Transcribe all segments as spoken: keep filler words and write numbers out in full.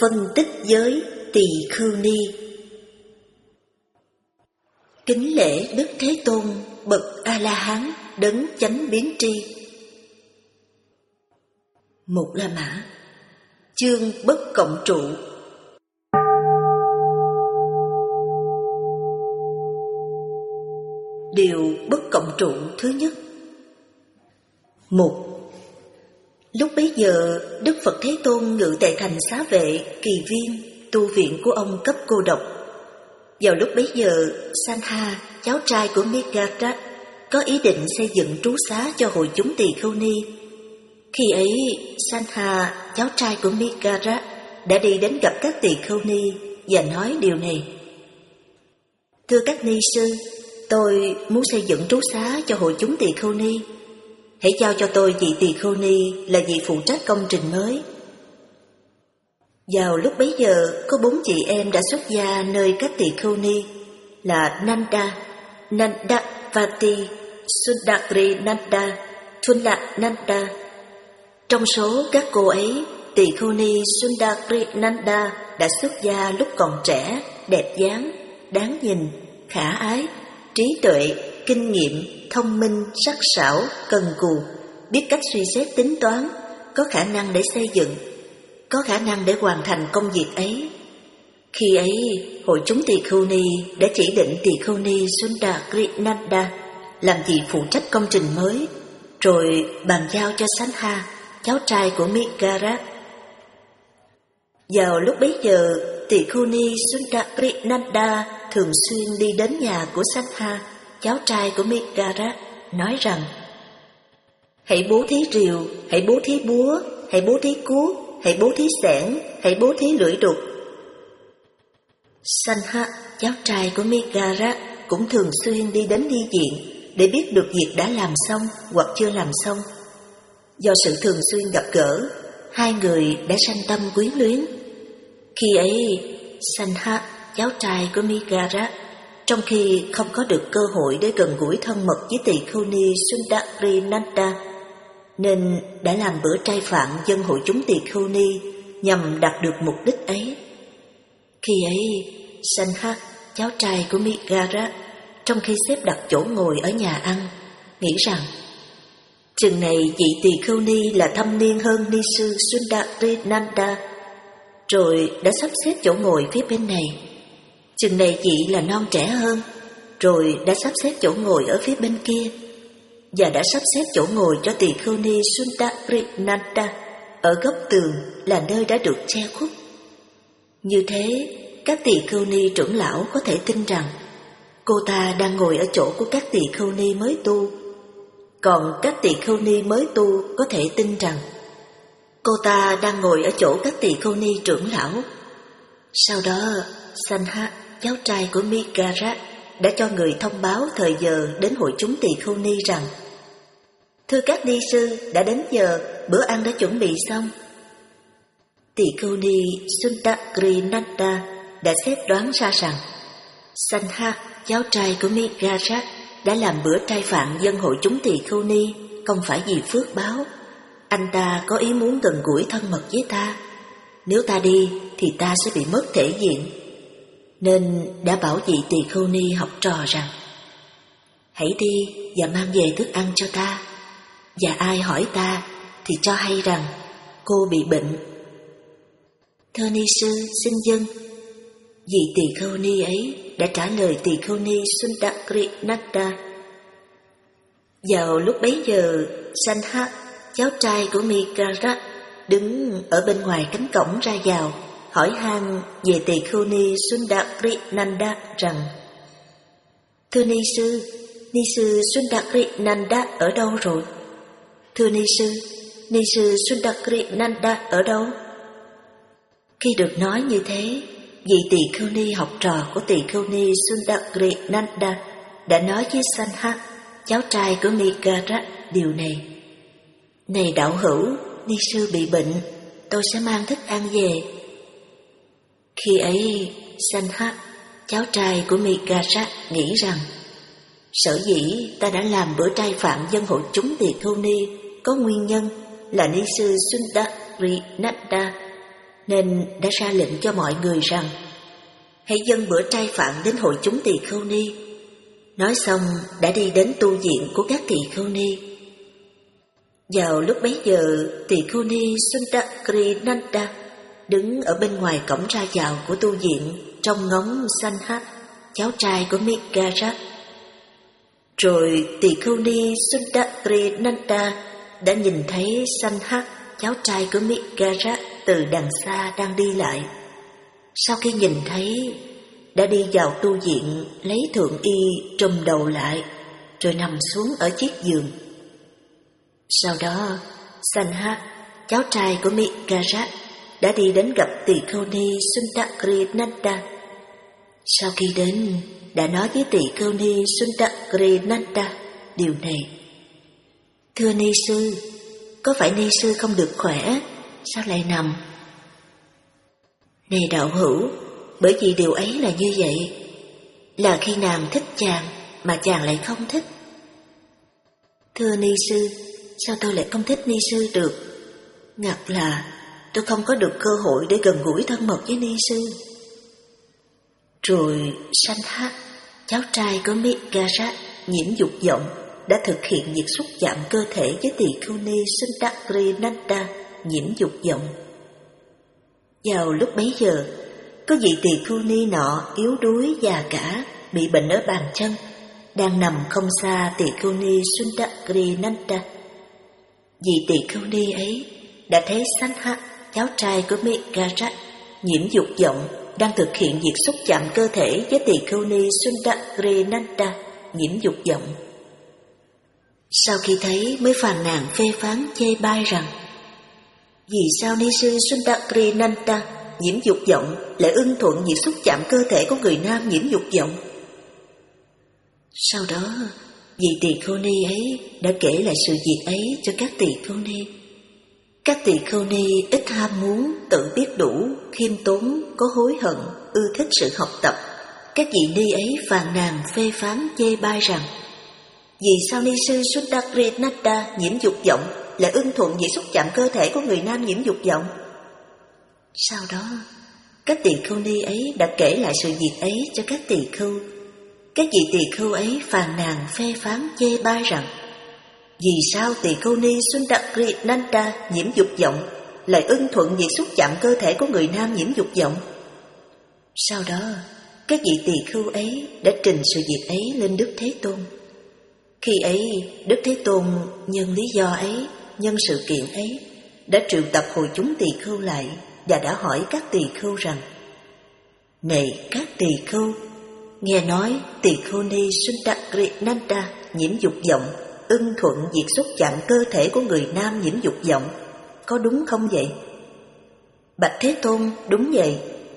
Phân tích giới Tỳ Khưu Ni. Kính lễ Đức Thế Tôn bậc A-la-hán đấng chánh biến tri. Một La Mã. Chương bất cộng trụ. Điều bất cộng trụ thứ nhất. Một. Lúc bấy giờ, Đức Phật Thế Tôn ngự tại thành Xá Vệ, Kỳ Viên, tu viện của ông cấp cô độc. Vào lúc bấy giờ, Sanha, cháu trai của Megara, có ý định xây dựng trú xá cho hội chúng Tỳ Khưu Ni. Khi ấy, Sanha, cháu trai của Megara, đã đi đến gặp các Tỳ Khưu Ni và nói điều này: Thưa các ni sư, tôi muốn xây dựng trú xá cho hội chúng Tỳ Khưu Ni. Hãy giao cho tôi vị Tỳ Khưu Ni là vị phụ trách công trình mới. Vào lúc bấy giờ, có bốn chị em đã xuất gia nơi các Tỳ Khưu Ni là Nanda, Nandavati, Sundari Nanda, Thunla Nanda. Trong số các cô ấy, Tỳ Khưu Ni Sundari Nanda đã xuất gia lúc còn trẻ, đẹp dáng, đáng nhìn, khả ái, trí tuệ, kinh nghiệm, thông minh, sắc sảo, cần cù, biết cách suy xét tính toán, có khả năng để xây dựng, có khả năng để hoàn thành công việc ấy. Khi ấy, hội chúng Tỳ Khưu Ni đã chỉ định Tỳ Khưu Ni Sundarinanda làm vị phụ trách công trình mới, rồi bàn giao cho Sanha, cháu trai của Megara. Vào lúc bấy giờ, Tỳ Khưu Ni Sundarinanda thường xuyên đi đến nhà của Sanha, cháu trai của Megara, nói rằng: Hãy bố thí rìu, hãy bố thí búa, hãy bố thí cuốc, hãy bố thí xẻng, hãy bố thí lưỡi đục. Sanha, cháu trai của Megara, cũng thường xuyên đi đến ni viện để biết được việc đã làm xong hoặc chưa làm xong. Do sự thường xuyên gặp gỡ, hai người đã sanh tâm quyến luyến. Khi ấy, Sanha, cháu trai của Megara, trong khi không có được cơ hội để gần gũi thân mật với Tỳ Khưu Ni Sundarinanda, nên đã làm bữa trai phạn dân hội chúng Tỳ Khưu Ni nhằm đạt được mục đích ấy. Khi ấy, Sanha, cháu trai của Megara, trong khi xếp đặt chỗ ngồi ở nhà ăn, nghĩ rằng chừng này vị Tỳ Khưu Ni là thâm niên hơn ni sư Sundarinanda, rồi đã sắp xếp chỗ ngồi phía bên này. Chừng này chị là non trẻ hơn, rồi đã sắp xếp chỗ ngồi ở phía bên kia, và đã sắp xếp chỗ ngồi cho Tỳ Khưu Ni Sundarinanda ở góc tường là nơi đã được che khuất. Như thế, các Tỳ Khưu Ni trưởng lão có thể tin rằng cô ta đang ngồi ở chỗ của các Tỳ Khưu Ni mới tu, còn các Tỳ Khưu Ni mới tu có thể tin rằng cô ta đang ngồi ở chỗ các Tỳ Khưu Ni trưởng lão. Sau đó, Sanha, cháu trai của Megara, đã cho người thông báo thời giờ đến hội chúng Tỳ Khưu Ni rằng: Thưa các ni sư, đã đến giờ, bữa ăn đã chuẩn bị xong. Tỳ Khưu Ni Sundarinanda đã xét đoán ra rằng Sanha, cháu trai của Megara, đã làm bữa trai phạn dân hội chúng Tỳ Khưu Ni không phải vì phước báo. Anh ta có ý muốn gần gũi thân mật với ta. Nếu ta đi thì ta sẽ bị mất thể diện, nên đã bảo vị Tỳ Khưu Ni học trò rằng: Hãy đi và mang về thức ăn cho ta, và ai hỏi ta thì cho hay rằng cô bị bệnh. Thưa ni sư, xin dâng. Vị Tỳ Khưu Ni ấy đã trả lời Tỳ Khưu Ni Sundarinanda. Vào lúc bấy giờ, Sanha, cháu trai của Megara, đứng ở bên ngoài cánh cổng ra vào, hỏi han về Tỳ Khưu Ni Sundarinanda rằng: Thưa ni sư, ni sư Sundarinanda ở đâu rồi? Thưa ni sư, ni sư Sundarinanda ở đâu? Khi được nói như thế, vị Tỳ Khưu Ni học trò của Tỳ Khưu Ni Sundarinanda đã nói với Sanha, cháu trai của Megara, điều này: Này đạo hữu, ni sư bị bệnh, tôi sẽ mang thức ăn về. Khi ấy, Sanha, cháu trai của Megara, nghĩ rằng sở dĩ ta đã làm bữa trai phạn dân hội chúng Tỳ Khưu Ni có nguyên nhân là ni sư Sundarinanda, nên đã ra lệnh cho mọi người rằng hãy dâng bữa trai phạn đến hội chúng tỳ khưu ni. Nói xong đã đi đến tu viện của các tỳ khưu ni. Vào lúc bấy giờ, tỳ khưu ni Sundakrinanda đứng ở bên ngoài cổng ra vào của tu viện trong ngóng Sanhat, cháu trai của Migara. Rồi tỳ khưu ni Sundakrinanda đã nhìn thấy Sanhat, cháu trai của Migara từ đằng xa đang đi lại. Sau khi nhìn thấy, đã đi vào tu viện lấy thượng y trùm đầu lại, rồi nằm xuống ở chiếc giường. Sau đó, Sanhat, cháu trai của Migara, đã đi đến gặp tỳ khưu ni Sundakrinanda. Sau khi đến, đã nói với tỳ khưu ni Sundakrinanda điều này: Thưa ni sư, có phải ni sư không được khỏe, sao lại nằm? Này đạo hữu, bởi vì điều ấy là như vậy, là khi nàng thích chàng mà chàng lại không thích. Thưa ni sư, sao tôi lại không thích ni sư được? Ngặt là tôi không có được cơ hội để gần gũi thân mật với ni sư. Rồi Sanhat, cháu trai của Migara, nhiễm dục vọng, đã thực hiện việc xúc chạm cơ thể với tỳ khưu ni Sundakrinanda, nhiễm dục vọng. Vào lúc bấy giờ, có vị tỳ khưu ni nọ yếu đuối già cả, bị bệnh ở bàn chân, đang nằm không xa tỳ khưu ni Sundakrinanda. Vị tỳ khưu ni ấy đã thấy Sanhat, cháu trai của Migara, nhiễm dục vọng, đang thực hiện việc xúc chạm cơ thể với tỳ khưu ni Sundakrinanda, nhiễm dục vọng. Sau khi thấy mới phàn nàn phê phán chê bai rằng: vì sao ni sư Sundakrinanda, nhiễm dục vọng, lại ưng thuận việc xúc chạm cơ thể của người nam nhiễm dục vọng? Sau đó, vị tỳ khưu ni ấy đã kể lại sự việc ấy cho các tỳ khưu ni. Các tỳ khưu ni ít ham muốn, tự biết đủ, khiêm tốn, có hối hận, ưa thích sự học tập. Các vị ni ấy phàn nàn phê phán chê bai rằng: vì sao ni sư Sundakrinanda, nhiễm dục vọng, lại ưng thuận việc xúc chạm cơ thể của người nam nhiễm dục vọng? Sau đó, các tỳ khưu ni ấy đã kể lại sự việc ấy cho các tỳ khưu. Các vị tỳ khưu ấy phàn nàn phê phán chê bai rằng: vì sao tỳ khưu ni Sundakrinanda, nhiễm dục vọng, lại ưng thuận việc xúc chạm cơ thể của người nam nhiễm dục vọng? Sau đó, các vị tỳ khưu ấy đã trình sự việc ấy lên Đức Thế Tôn. Khi ấy, Đức Thế Tôn nhân lý do ấy, nhân sự kiện ấy, đã triệu tập hội chúng tỳ khưu lại và đã hỏi các tỳ khưu rằng: này các tỳ khưu, nghe nói tỳ khưu ni Sundakrinanda, nhiễm dục vọng, ưng thuận việc xúc chạm cơ thể của người nam nhiễm dục vọng, có đúng không vậy? Bạch Thế Tôn, đúng vậy.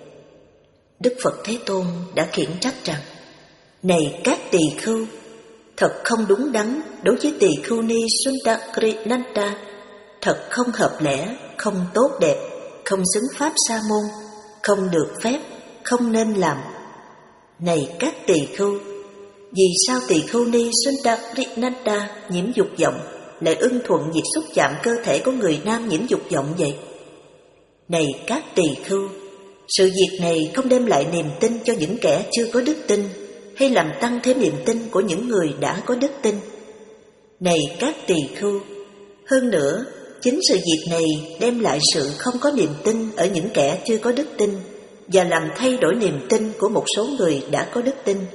Đức Phật Thế Tôn đã khiển trách rằng: này các tỳ khưu, thật không đúng đắn đối với tỳ khưu ni Sundakrinanda, thật không hợp lẽ, không tốt đẹp, không xứng pháp sa môn, không được phép, không nên làm. Này các tỳ khưu, vì sao tỳ khưu ni Sundakrinanda, nhiễm dục vọng, lại ưng thuận việc xúc chạm cơ thể của người nam nhiễm dục vọng vậy? Này các tỳ khưu, sự việc này không đem lại niềm tin cho những kẻ chưa có đức tin, hay làm tăng thêm niềm tin của những người đã có đức tin. Này các tỳ khưu, hơn nữa, chính sự việc này đem lại sự không có niềm tin ở những kẻ chưa có đức tin, và làm thay đổi niềm tin của một số người đã có đức tin.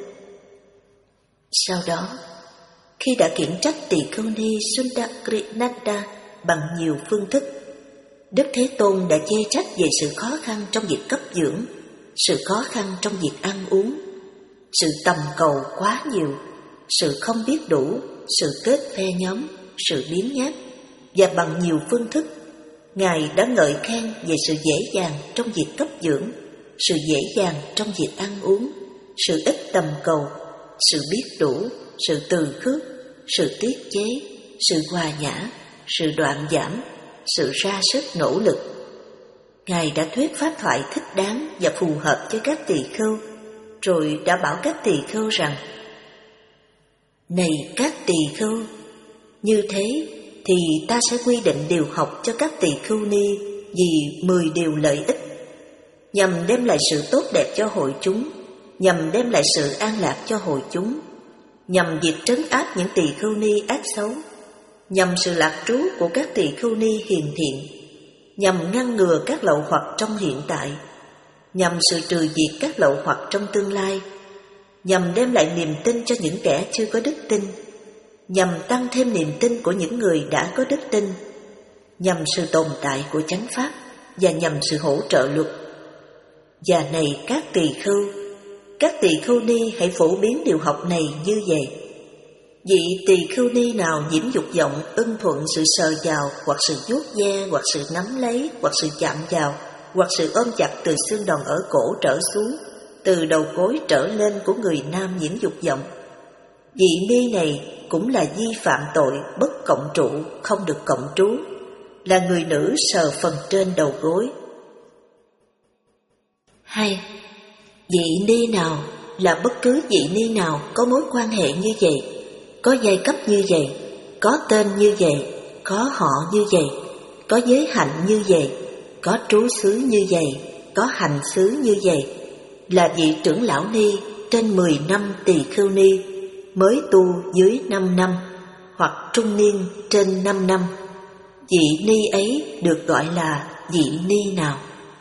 Sau đó, khi đã khiển trách tỳ khưu ni Sundakrinanda bằng nhiều phương thức, Đức Thế Tôn đã chê trách về sự khó khăn trong việc cấp dưỡng, sự khó khăn trong việc ăn uống, sự tầm cầu quá nhiều, sự không biết đủ, sự kết phe nhóm, sự biếng nhác, và bằng nhiều phương thức, Ngài đã ngợi khen về sự dễ dàng trong việc cấp dưỡng, sự dễ dàng trong việc ăn uống, sự ít tầm cầu, sự biết đủ, sự từ khước, sự tiết chế, sự hòa nhã, sự đoạn giảm, sự ra sức nỗ lực. Ngài đã thuyết pháp thoại thích đáng và phù hợp cho các tỳ khưu, rồi đã bảo các tỳ khưu rằng: này các tỳ khưu, như thế thì ta sẽ quy định điều học cho các tỳ khưu ni vì mười điều lợi ích nhằm đem lại sự tốt đẹp cho hội chúng, nhằm đem lại sự an lạc cho hội chúng, nhằm diệt trấn áp những tỳ khưu ni ác xấu, nhằm sự lạc trú của các tỳ khưu ni hiền thiện, nhằm ngăn ngừa các lậu hoặc trong hiện tại, nhằm sự trừ diệt các lậu hoặc trong tương lai, nhằm đem lại niềm tin cho những kẻ chưa có đức tin, nhằm tăng thêm niềm tin của những người đã có đức tin, nhằm sự tồn tại của chánh pháp và nhằm sự hỗ trợ luật. Và này các tỳ khưu, các tỳ khưu ni hãy phổ biến điều học này như vậy. Vị tỳ khưu ni nào nhiễm dục vọng, ưng thuận sự sờ vào, hoặc sự vuốt ve, hoặc sự nắm lấy, hoặc sự chạm vào, hoặc sự ôm chặt từ xương đòn ở cổ trở xuống, từ đầu gối trở lên của người nam nhiễm dục vọng, vị ni này cũng là vi phạm tội bất cộng trụ, không được cộng trú, là người nữ sờ phần trên đầu gối. Hai, vị ni nào là bất cứ vị ni nào có mối quan hệ như vậy, có giai cấp như vậy, có tên như vậy, có họ như vậy, có giới hạnh như vậy, có trú xứ như vậy, có hành xứ như vậy, là vị trưởng lão ni trên mười năm tỳ khưu ni, mới tu dưới năm năm, hoặc trung niên trên năm năm, vị ni ấy được gọi là vị ni nào?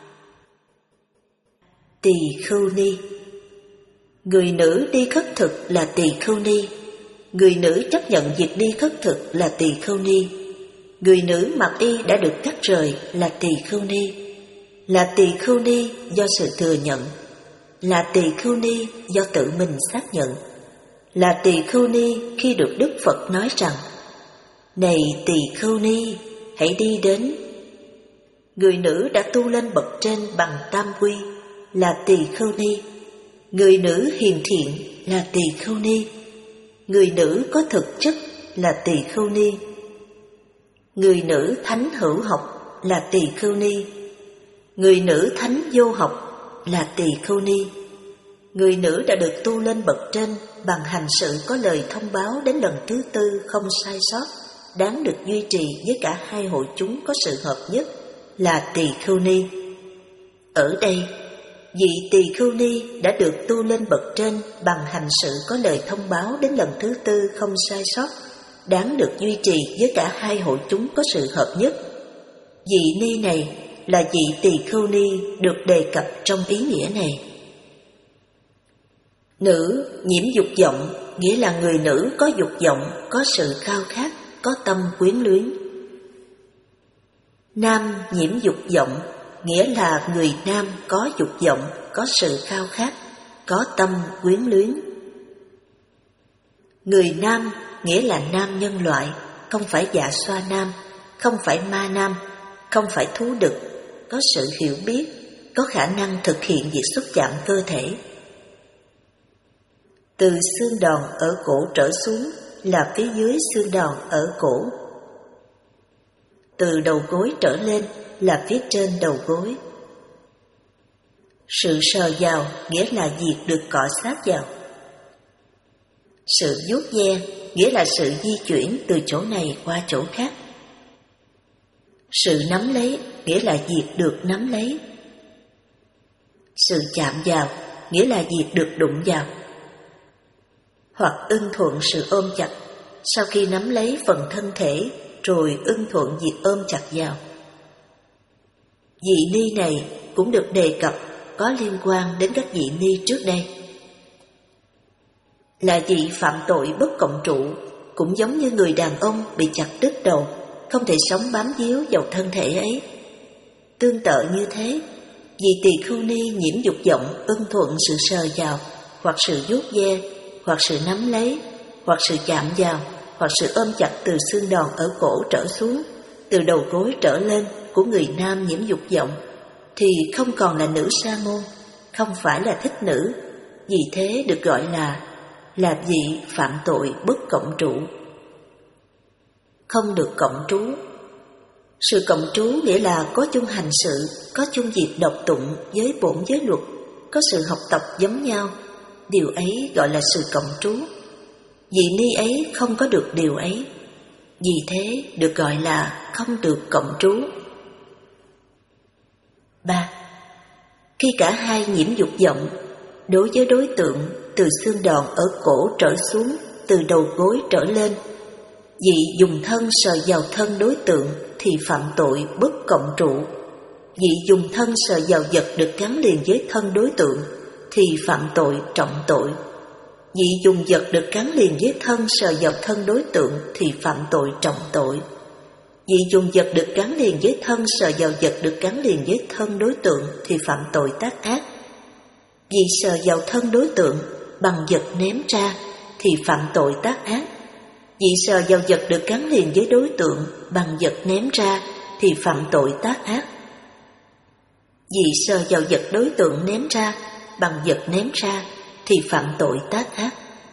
Tỳ khưu ni. Người nữ đi khất thực là tỳ khưu ni. Người nữ chấp nhận việc đi khất thực là tỳ khưu ni. Người nữ mặc y đã được cắt rời là tỳ khưu ni. Là tỳ khưu ni do sự thừa nhận. Là tỳ khưu ni do tự mình xác nhận. Là tỳ khưu ni khi được Đức Phật nói rằng: này tỳ khưu ni, hãy đi đến. Người nữ đã tu lên bậc trên bằng tam quy là tỳ khưu ni. Người nữ hiền thiện là tỳ khưu ni. Người nữ có thực chất là tỳ khưu ni. Người nữ thánh hữu học là tỳ khưu ni. Người nữ thánh vô học là tỳ khưu ni. Người nữ đã được tu lên bậc trên bằng hành sự có lời thông báo đến lần thứ tư không sai sót, đáng được duy trì với cả hai hội chúng có sự hợp nhất là tỳ khưu ni. Ở đây, vị tỳ khưu ni đã được tu lên bậc trên bằng hành sự có lời thông báo đến lần thứ tư không sai sót, đáng được duy trì với cả hai hội chúng có sự hợp nhất. Vị ni này là vị tỳ khưu ni được đề cập trong ý nghĩa này. Nữ nhiễm dục vọng nghĩa là người nữ có dục vọng, có sự khao khát, có tâm quyến luyến. Nam nhiễm dục vọng nghĩa là người nam có dục vọng, có sự khao khát, có tâm quyến luyến. Người nam nghĩa là nam nhân loại, không phải dạ xoa nam, không phải ma nam, không phải thú đực, có sự hiểu biết, có khả năng thực hiện việc xúc chạm cơ thể. Từ xương đòn ở cổ trở xuống là phía dưới xương đòn ở cổ. Từ đầu gối trở lên là phía trên đầu gối. Sự sờ vào nghĩa là việc được cọ sát vào. Sự vuốt ve nghĩa là sự di chuyển từ chỗ này qua chỗ khác. Sự nắm lấy nghĩa là việc được nắm lấy. Sự chạm vào nghĩa là việc được đụng vào. Hoặc ưng thuận sự ôm chặt sau khi nắm lấy phần thân thể rồi ưng thuận việc ôm chặt vào. Vị ni này cũng được đề cập có liên quan đến các vị ni trước đây. Là vị phạm tội bất cộng trụ, cũng giống như người đàn ông bị chặt đứt đầu, không thể sống bám víu vào thân thể ấy. Tương tự như thế, vị tỳ khưu ni nhiễm dục vọng ưng thuận sự sờ vào, hoặc sự vuốt ve, hoặc sự nắm lấy, hoặc sự chạm vào, hoặc sự ôm chặt từ xương đòn ở cổ trở xuống, từ đầu gối trở lên của người nam nhiễm dục vọng, thì không còn là nữ sa môn, không phải là thích nữ, vì thế được gọi là là vị phạm tội bất cộng trụ. Không được cộng trú. Sự cộng trú nghĩa là có chung hành sự, có chung việc đọc tụng với bổn giới luật, có sự học tập giống nhau. Điều ấy gọi là sự cộng trú. Vị ni ấy không có được điều ấy, vì thế được gọi là không được cộng trú. Ba. Khi cả hai nhiễm dục vọng, đối với đối tượng từ xương đòn ở cổ trở xuống, từ đầu gối trở lên, vị dùng thân sờ vào thân đối tượng thì phạm tội bất cộng trụ. Vị dùng thân sờ vào vật được gắn liền với thân đối tượng thì phạm tội trọng tội. Vị dùng vật được gắn liền với thân sờ vào thân đối tượng thì phạm tội trọng tội. Vị dùng vật được gắn liền với thân sờ vào vật được gắn liền với thân đối tượng thì phạm tội tác ác. Vị sờ vào thân đối tượng bằng vật ném ra thì phạm tội tác ác. Vị sờ vào vật được gắn liền với đối tượng bằng vật ném ra thì phạm tội tác ác. Vị sờ vào vật đối tượng ném ra bằng vật ném ra thì phạm tội tác ác.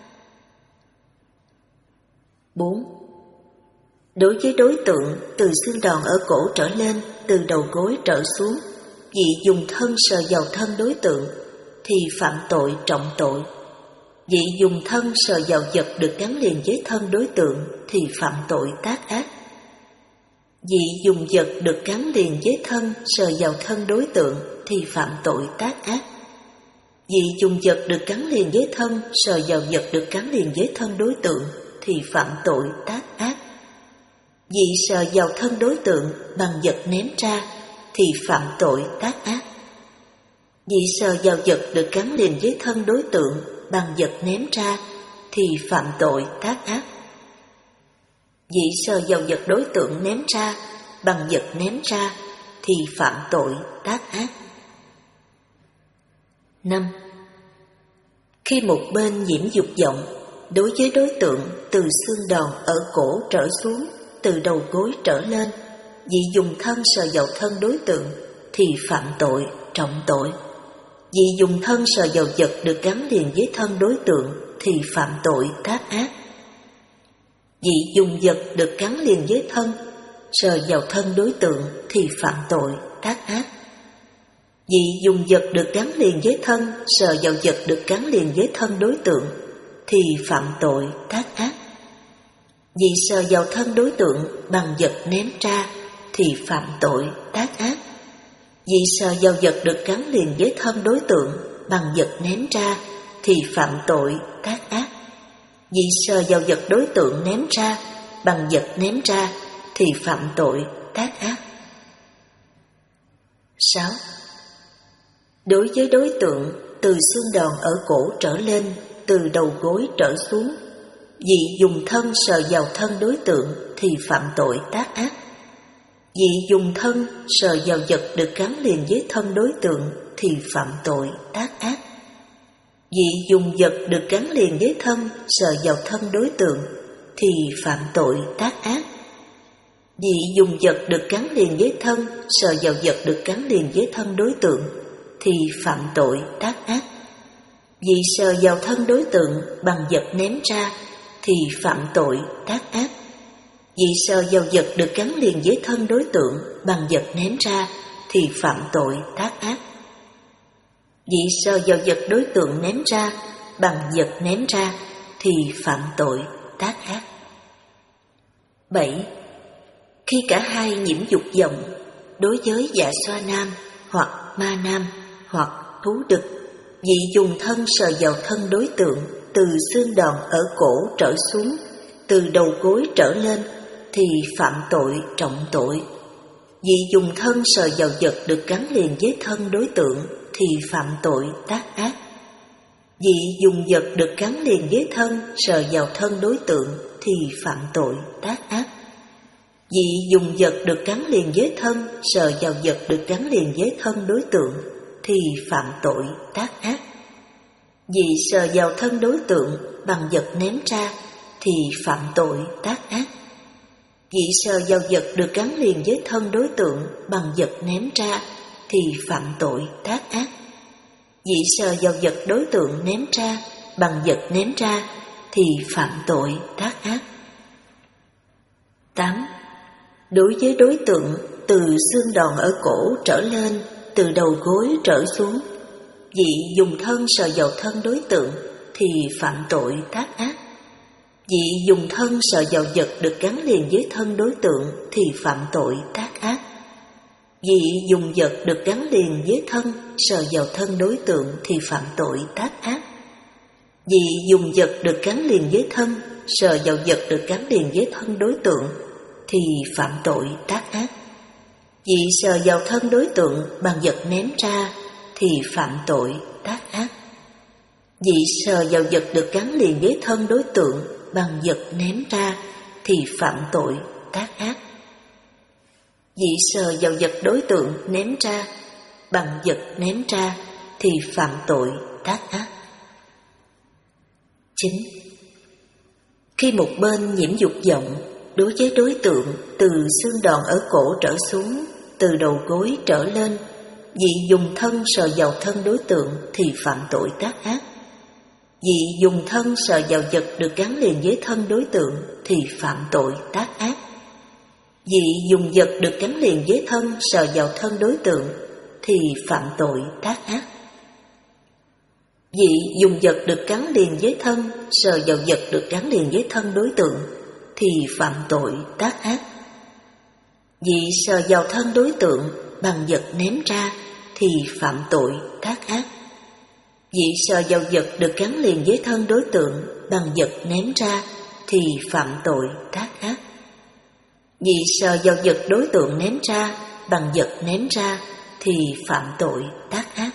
bốn. Đối với đối tượng từ xương đòn ở cổ trở lên, từ đầu gối trở xuống, vị dùng thân sờ vào thân đối tượng thì phạm tội trọng tội. Vị dùng thân sờ vào vật được gắn liền với thân đối tượng thì phạm tội tác ác. Vị dùng vật được gắn liền với thân sờ vào thân đối tượng thì phạm tội tác ác. Vị dùng vật được gắn liền với thân sờ vào vật được gắn liền với thân đối tượng thì phạm tội tác ác. Vị sờ vào thân đối tượng bằng vật ném ra thì phạm tội tác ác. Vị sờ vào vật được gắn liền với thân đối tượng bằng vật ném ra thì phạm tội tác ác. Vị sờ vào vật đối tượng ném ra bằng vật ném ra thì phạm tội tác ác. năm. Khi một bên nhiễm dục vọng, đối với đối tượng từ xương đòn ở cổ trở xuống, từ đầu gối trở lên, vị dùng thân sờ vào thân đối tượng thì phạm tội trọng tội. Vị dùng thân sờ vào vật được gắn liền với thân đối tượng thì phạm tội tác ác. Vị dùng vật được gắn liền với thân sờ vào thân đối tượng thì phạm tội tác ác. Vị dùng vật được gắn liền với thân sờ vào vật được gắn liền với thân đối tượng thì phạm tội tác ác. Vị sờ vào thân đối tượng bằng vật ném ra thì phạm tội tác ác. Vị sờ vào vật được gắn liền với thân đối tượng bằng vật ném ra thì phạm tội tác ác. Vị sờ vào vật đối tượng ném ra bằng vật ném ra thì phạm tội tác ác. sáu. Đối với đối tượng từ xương đòn ở cổ trở lên, từ đầu gối trở xuống, vị dùng thân sờ vào thân đối tượng thì phạm tội tác ác. Vị dùng thân sờ vào vật được gắn liền với thân đối tượng thì phạm tội tác ác. Vị dùng vật được gắn liền với thân sờ vào thân đối tượng thì phạm tội tác ác. Vị dùng vật được gắn liền với thân sờ vào vật được gắn liền với thân đối tượng thì phạm tội tác ác. Vị sờ vào thân đối tượng bằng vật ném ra thì phạm tội tác ác. Vị sờ vào vật được gắn liền với thân đối tượng bằng vật ném ra thì phạm tội tác ác. Vị sờ vào vật đối tượng ném ra bằng vật ném ra thì phạm tội tác ác. bảy. Khi cả hai nhiễm dục vọng, đối với dạ xoa nam hoặc ma nam hoặc thú đực, vị dùng thân sờ vào thân đối tượng từ xương đòn ở cổ trở xuống, từ đầu gối trở lên thì phạm tội trọng tội. Vị dùng thân sờ vào vật được gắn liền với thân đối tượng thì phạm tội tác ác. Vị dùng vật được gắn liền với thân sờ vào thân đối tượng thì phạm tội tác ác. Vị dùng vật được gắn liền với thân sờ vào vật được gắn liền với thân đối tượng thì phạm tội tác ác. Vị sờ vào thân đối tượng bằng vật ném ra thì phạm tội tác ác. Vị sờ vào vật được gắn liền với thân đối tượng bằng vật ném ra thì phạm tội tác ác. Vị sờ vào vật đối tượng ném ra bằng vật ném ra thì phạm tội tác ác. tám. Đối với đối tượng từ xương đòn ở cổ trở lên, từ đầu gối trở xuống, vị dùng thân sờ vào thân đối tượng thì phạm tội tác ác. Vị dùng thân sờ vào vật được gắn liền với thân đối tượng thì phạm tội tác ác. Vì dùng vật được gắn liền với thân, sờ vào thân đối tượng thì phạm tội tác ác. Vì dùng vật được gắn liền với thân, sờ vào vật được gắn liền với thân đối tượng thì phạm tội tác ác. Vì sờ vào thân đối tượng bằng vật ném ra thì phạm tội tác ác. Vì sờ vào vật được gắn liền với thân đối tượng bằng vật ném ra thì phạm tội tác ác. Vì sờ vào vật đối tượng ném ra bằng vật ném ra thì phạm tội tác ác. Chín. Khi một bên nhiễm dục vọng đối với đối tượng từ xương đòn ở cổ trở xuống, từ đầu gối trở lên, vì dùng thân sờ vào thân đối tượng thì phạm tội tác ác. Vì dùng thân sờ vào vật được gắn liền với thân đối tượng thì phạm tội tác ác. Vì dùng vật được gắn liền với thân sờ vào thân đối tượng thì phạm tội tác ác. Vì dùng vật được gắn liền với thân sờ vào vật được gắn liền với thân đối tượng thì phạm tội tác ác. Vì sờ vào thân đối tượng bằng vật ném ra thì phạm tội tác ác. Vì sờ vào vật được gắn liền với thân đối tượng bằng vật ném ra thì phạm tội tác ác. Vì sờ vào vật đối tượng ném ra bằng vật ném ra thì phạm tội tác ác.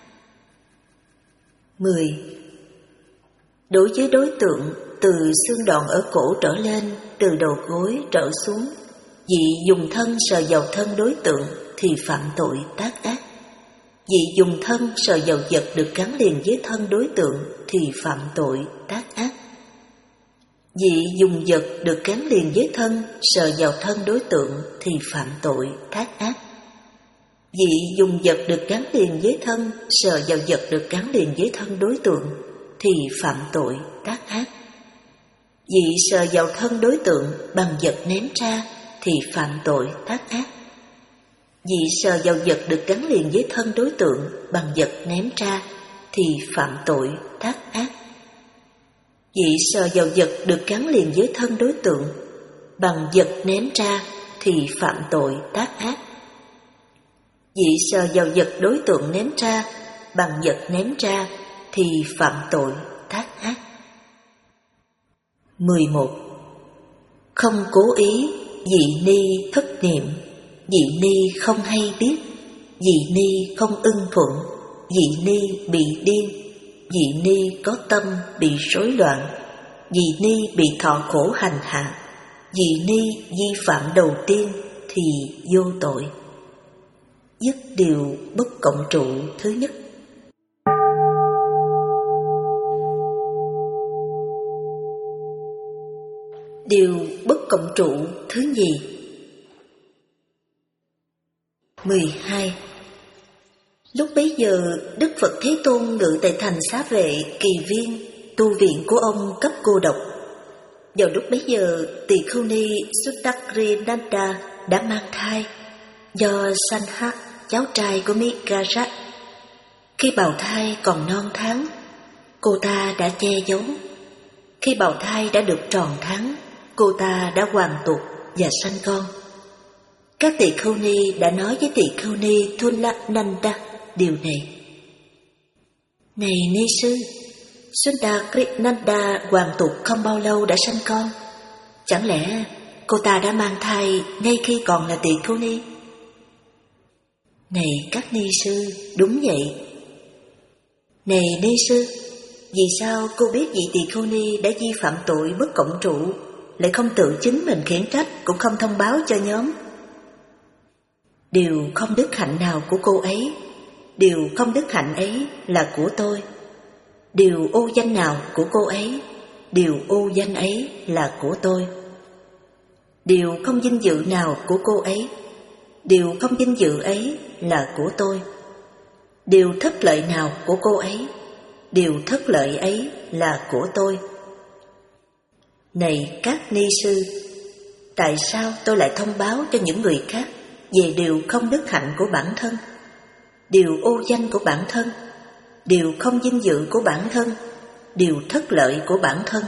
Mười. Đối với đối tượng từ xương đòn ở cổ trở lên, từ đầu gối trở xuống, vì dùng thân sờ vào thân đối tượng thì phạm tội tác ác. Vì dùng thân sờ vào vật được gắn liền với thân đối tượng thì phạm tội tác ác. Vì dùng vật được gắn liền với thân sờ vào thân đối tượng thì phạm tội tác ác. Vì dùng vật được gắn liền với thân sờ vào vật được gắn liền với thân đối tượng thì phạm tội tác ác. Vì sờ vào thân đối tượng bằng vật ném ra thì phạm tội tác ác. Vì sờ vào vật được gắn liền với thân đối tượng bằng vật ném ra thì phạm tội tác ác. Vì sờ vào vật được gắn liền với thân đối tượng bằng vật ném ra thì phạm tội tác ác. Vì sờ vào vật đối tượng ném ra bằng vật ném ra thì phạm tội tác ác. Mười một. Không cố ý, dị ni thất niệm, dị ni không hay biết, dị ni không ưng thuận, dị ni bị điên, dị ni có tâm bị rối loạn, dị ni bị thọ khổ hành hạ, dị ni vi phạm đầu tiên thì vô tội. Dứt điều bất cộng trụ thứ nhất. Điều bất cộng trụ thứ nhì. Mười hai. Lúc bấy giờ, Đức Phật Thế Tôn ngự tại thành Xá Vệ, Kỳ Viên, tu viện của ông cấp cô độc. Vào lúc bấy giờ, Tỳ Khưu Ni Suddakrinanda đã mang thai do Sanhak, cháu trai của Migara. Khi bào thai còn non tháng, cô ta đã che giấu. Khi bào thai đã được tròn tháng, cô ta đã hoàn tục và sanh con. Các tỳ khưu ni đã nói với tỳ khưu ni Thulananda điều này. Này ni sư, Suddakrinanda hoàn tục không bao lâu đã sanh con. Chẳng lẽ cô ta đã mang thai ngay khi còn là tỳ khưu ni? Này các ni sư, đúng vậy. Này ni sư, vì sao cô biết vị tỳ khưu ni đã vi phạm tội bất cộng trụ, lại không tự chính mình khiển trách, cũng không thông báo cho nhóm? Điều không đức hạnh nào của cô ấy, điều không đức hạnh ấy là của tôi. Điều ô danh nào của cô ấy, điều ô danh ấy là của tôi. Điều không vinh dự nào của cô ấy, điều không vinh dự ấy là của tôi. Điều thất lợi nào của cô ấy, điều thất lợi ấy là của tôi. Này các ni sư, tại sao tôi lại thông báo cho những người khác về điều không đức hạnh của bản thân, điều ô danh của bản thân, điều không vinh dự của bản thân, điều thất lợi của bản thân?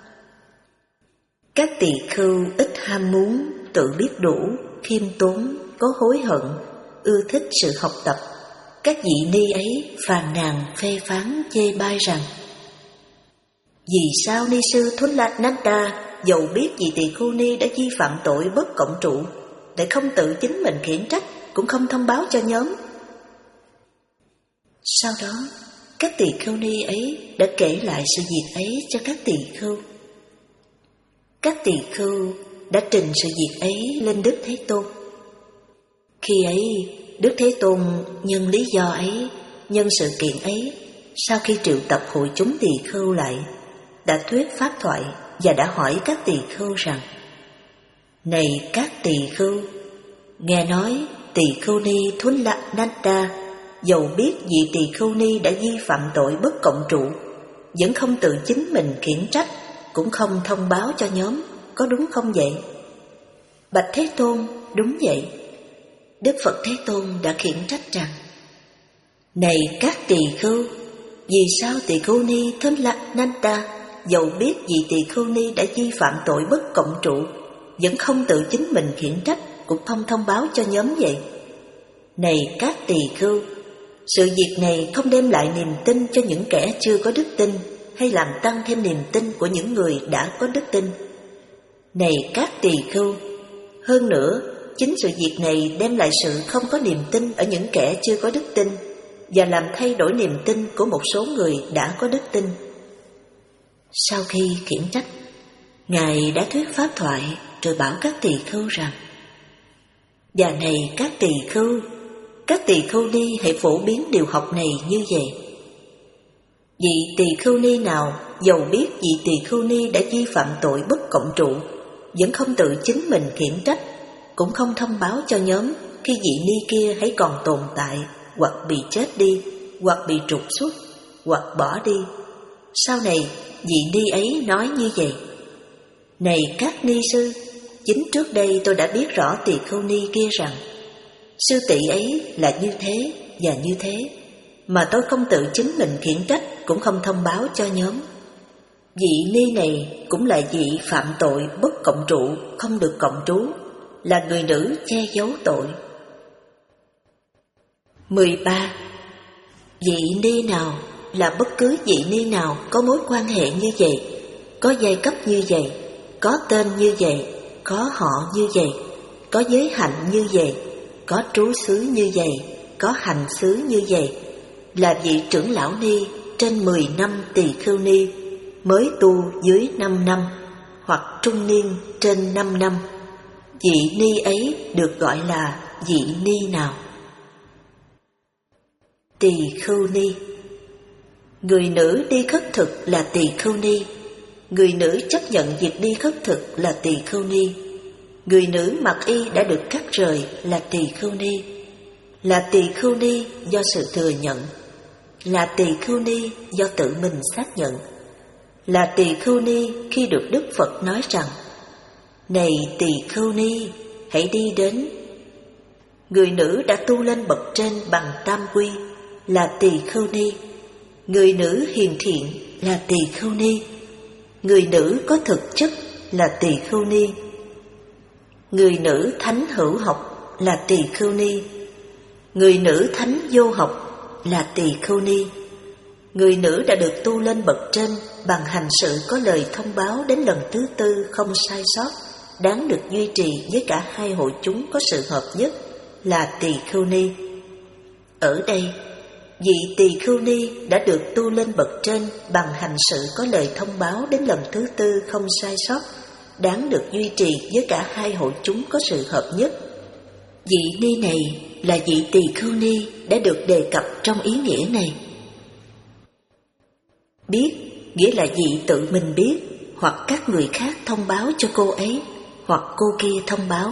Các tỳ khưu ít ham muốn, tự biết đủ, khiêm tốn, có hối hận, ưa thích sự học tập. Các vị ni ấy phàn nàn phê phán chê bai rằng: vì sao ni sư Thulananda dầu biết vị tỳ khưu ni đã vi phạm tội bất cộng trụ, để không tự chính mình khiển trách, cũng không thông báo cho nhóm? Sau đó, các tỳ khưu ni ấy đã kể lại sự việc ấy cho các tỳ khưu. Các tỳ khưu đã trình sự việc ấy lên Đức Thế Tôn. Khi ấy, Đức Thế Tôn nhân lý do ấy, nhân sự kiện ấy, sau khi triệu tập hội chúng tỳ khưu lại, đã thuyết pháp thoại và đã hỏi các tỳ khưu rằng: này các tỳ khưu, nghe nói tỳ khưu ni Thulananda dầu biết vị tỳ khưu ni đã vi phạm tội bất cộng trụ, vẫn không tự chính mình khiển trách, cũng không thông báo cho nhóm, có đúng không vậy? Bạch Thế Tôn, đúng vậy. Đức Phật Thế Tôn đã khiển trách rằng: này các tỳ khưu, vì sao tỳ khưu ni Thulananda dầu biết vị tỳ khưu ni đã vi phạm tội bất cộng trụ, vẫn không tự chính mình khiển trách, cũng không thông báo cho nhóm vậy? Này các tỳ khưu, sự việc này không đem lại niềm tin cho những kẻ chưa có đức tin, hay làm tăng thêm niềm tin của những người đã có đức tin. Này các tỳ khưu, hơn nữa, chính sự việc này đem lại sự không có niềm tin ở những kẻ chưa có đức tin, và làm thay đổi niềm tin của một số người đã có đức tin. Sau khi khiển trách, Ngài đã thuyết pháp thoại rồi bảo các tỳ khưu rằng: và này các tỳ khưu, các tỳ khưu ni hãy phổ biến điều học này như vậy. Vị tỳ khưu ni nào dầu biết vị tỳ khưu ni đã vi phạm tội bất cộng trụ, vẫn không tự chính mình khiển trách, cũng không thông báo cho nhóm khi vị ni kia hãy còn tồn tại, hoặc bị chết đi, hoặc bị trục xuất, hoặc bỏ đi. Sau này, vị ni ấy nói như vậy: này các ni sư, chính trước đây tôi đã biết rõ tỳ khưu ni kia rằng sư tỷ ấy là như thế và như thế, mà tôi không tự chính mình khiển trách, cũng không thông báo cho nhóm. Vị ni này cũng là vị phạm tội bất cộng trụ, không được cộng trú, là người nữ che giấu tội. mười ba. Vị ni nào là bất cứ vị ni nào có mối quan hệ như vậy, có giai cấp như vậy, có tên như vậy, có họ như vậy, có giới hạnh như vậy, có trú xứ như vậy, có hành xứ như vậy, là vị trưởng lão ni trên mười năm tỳ khưu ni, mới tu dưới năm năm, hoặc trung niên trên năm năm, vị ni ấy được gọi là vị ni nào? Tỳ khưu ni. Người nữ đi khất thực là tỳ khưu ni. Người nữ chấp nhận việc đi khất thực là tỳ khưu ni. Người nữ mặc y đã được cắt rời là tỳ khưu ni. Là tỳ khưu ni do sự thừa nhận. Là tỳ khưu ni do tự mình xác nhận. Là tỳ khưu ni khi được Đức Phật nói rằng: này tỳ khưu ni, hãy đi đến. Người nữ đã tu lên bậc trên bằng tam quy là tỳ khưu ni. Người nữ hiền thiện là tỳ khưu ni. Người nữ có thực chất là tỳ khưu ni. Người nữ thánh hữu học là tỳ khưu ni. Người nữ thánh vô học là tỳ khưu ni. Người nữ đã được tu lên bậc trên bằng hành sự có lời thông báo đến lần thứ tư không sai sót, đáng được duy trì với cả hai hội chúng có sự hợp nhất là tỳ khưu ni. Ở đây, vị tỳ khưu ni đã được tu lên bậc trên bằng hành sự có lời thông báo đến lần thứ tư không sai sót, đáng được duy trì với cả hai hội chúng có sự hợp nhất. Vị ni này là vị tỳ khưu ni đã được đề cập trong ý nghĩa này. Biết nghĩa là vị tự mình biết, hoặc các người khác thông báo cho cô ấy, hoặc cô kia thông báo.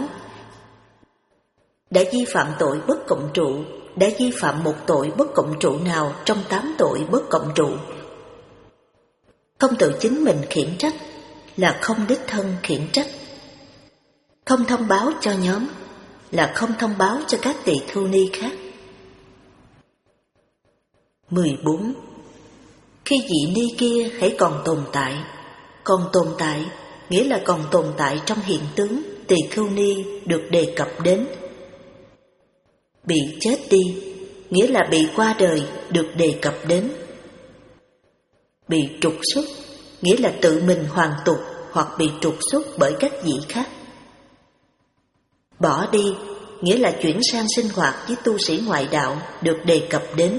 Đã vi phạm tội bất cộng trụ, đã vi phạm một tội bất cộng trụ nào trong tám tội bất cộng trụ. Không tự chính mình khiển trách là không đích thân khiển trách. Không thông báo cho nhóm là không thông báo cho các tỳ khưu ni khác. mười bốn. Khi vị ni kia hãy còn tồn tại, còn tồn tại nghĩa là còn tồn tại trong hiện tướng tỳ khưu ni được đề cập đến. Bị chết đi nghĩa là bị qua đời được đề cập đến. Bị trục xuất nghĩa là tự mình hoàn tục hoặc bị trục xuất bởi các vị khác. Bỏ đi nghĩa là chuyển sang sinh hoạt với tu sĩ ngoại đạo được đề cập đến.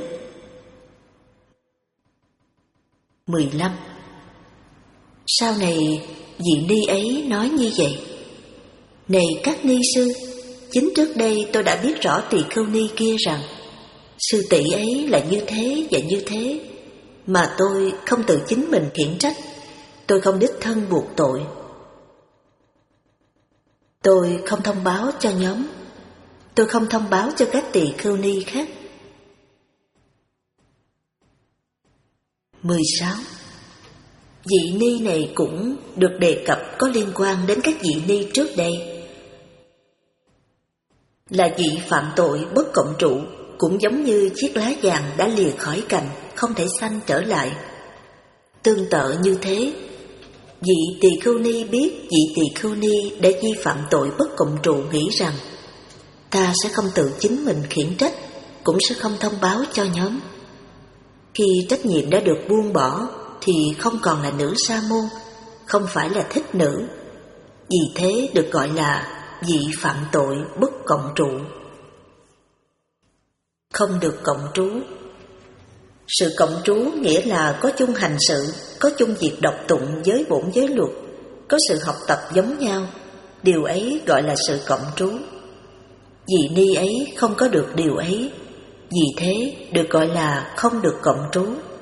mười lăm. Sau này vị ni ấy nói như vậy: Này các ni sư, chính trước đây tôi đã biết rõ Tỳ Khưu ni kia rằng sư tỷ ấy là như thế và như thế, mà tôi không tự chính mình khiển trách, tôi không đích thân buộc tội. Tôi không thông báo cho nhóm, tôi không thông báo cho các Tỳ Khưu ni khác. mười sáu. Vị ni này cũng được đề cập có liên quan đến các vị ni trước đây, là vị phạm tội bất cộng trụ, cũng giống như chiếc lá vàng đã lìa khỏi cành, không thể sanh trở lại. Tương tự như thế, vị Tỳ Khưu ni biết vị Tỳ Khưu ni đã vi phạm tội bất cộng trụ, nghĩ rằng ta sẽ không tự chính mình khiển trách, cũng sẽ không thông báo cho nhóm. Khi trách nhiệm đã được buông bỏ thì không còn là nữ sa môn, không phải là thích nữ, vì thế được gọi là vị phạm tội bất cộng trụ. Không được cộng trú. Sự cộng trú nghĩa là có chung hành sự, có chung việc đọc tụng giới bổn giới luật, có sự học tập giống nhau, điều ấy gọi là sự cộng trú. Vị ni ấy không có được điều ấy, vì thế được gọi là không được cộng trú.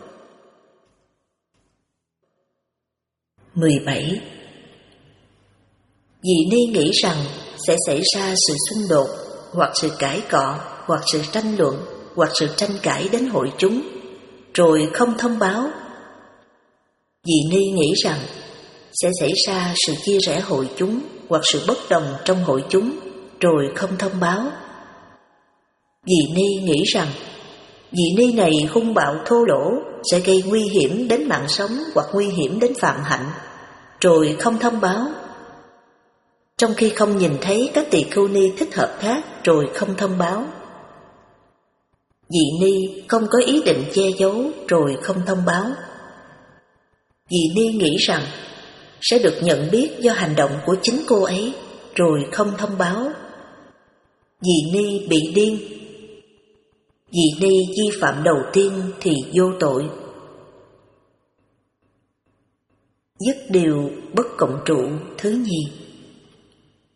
mười bảy. Vị ni nghĩ rằng sẽ xảy ra sự xung đột, hoặc sự cãi cọ, hoặc sự tranh luận, hoặc sự tranh cãi đến hội chúng, rồi không thông báo. Vị ni nghĩ rằng sẽ xảy ra sự chia rẽ hội chúng, hoặc sự bất đồng trong hội chúng, rồi không thông báo. Vị ni nghĩ rằng vị ni này hung bạo thô lỗ, sẽ gây nguy hiểm đến mạng sống hoặc nguy hiểm đến phạm hạnh, rồi không thông báo. Trong khi không nhìn thấy các Tỳ Khưu ni thích hợp khác, rồi không thông báo. Vị ni không có ý định che giấu, rồi không thông báo. Vị ni nghĩ rằng sẽ được nhận biết do hành động của chính cô ấy, rồi không thông báo. Vị ni bị điên. Vị ni vi phạm đầu tiên thì vô tội. Dứt điều bất cộng trụ thứ nhì.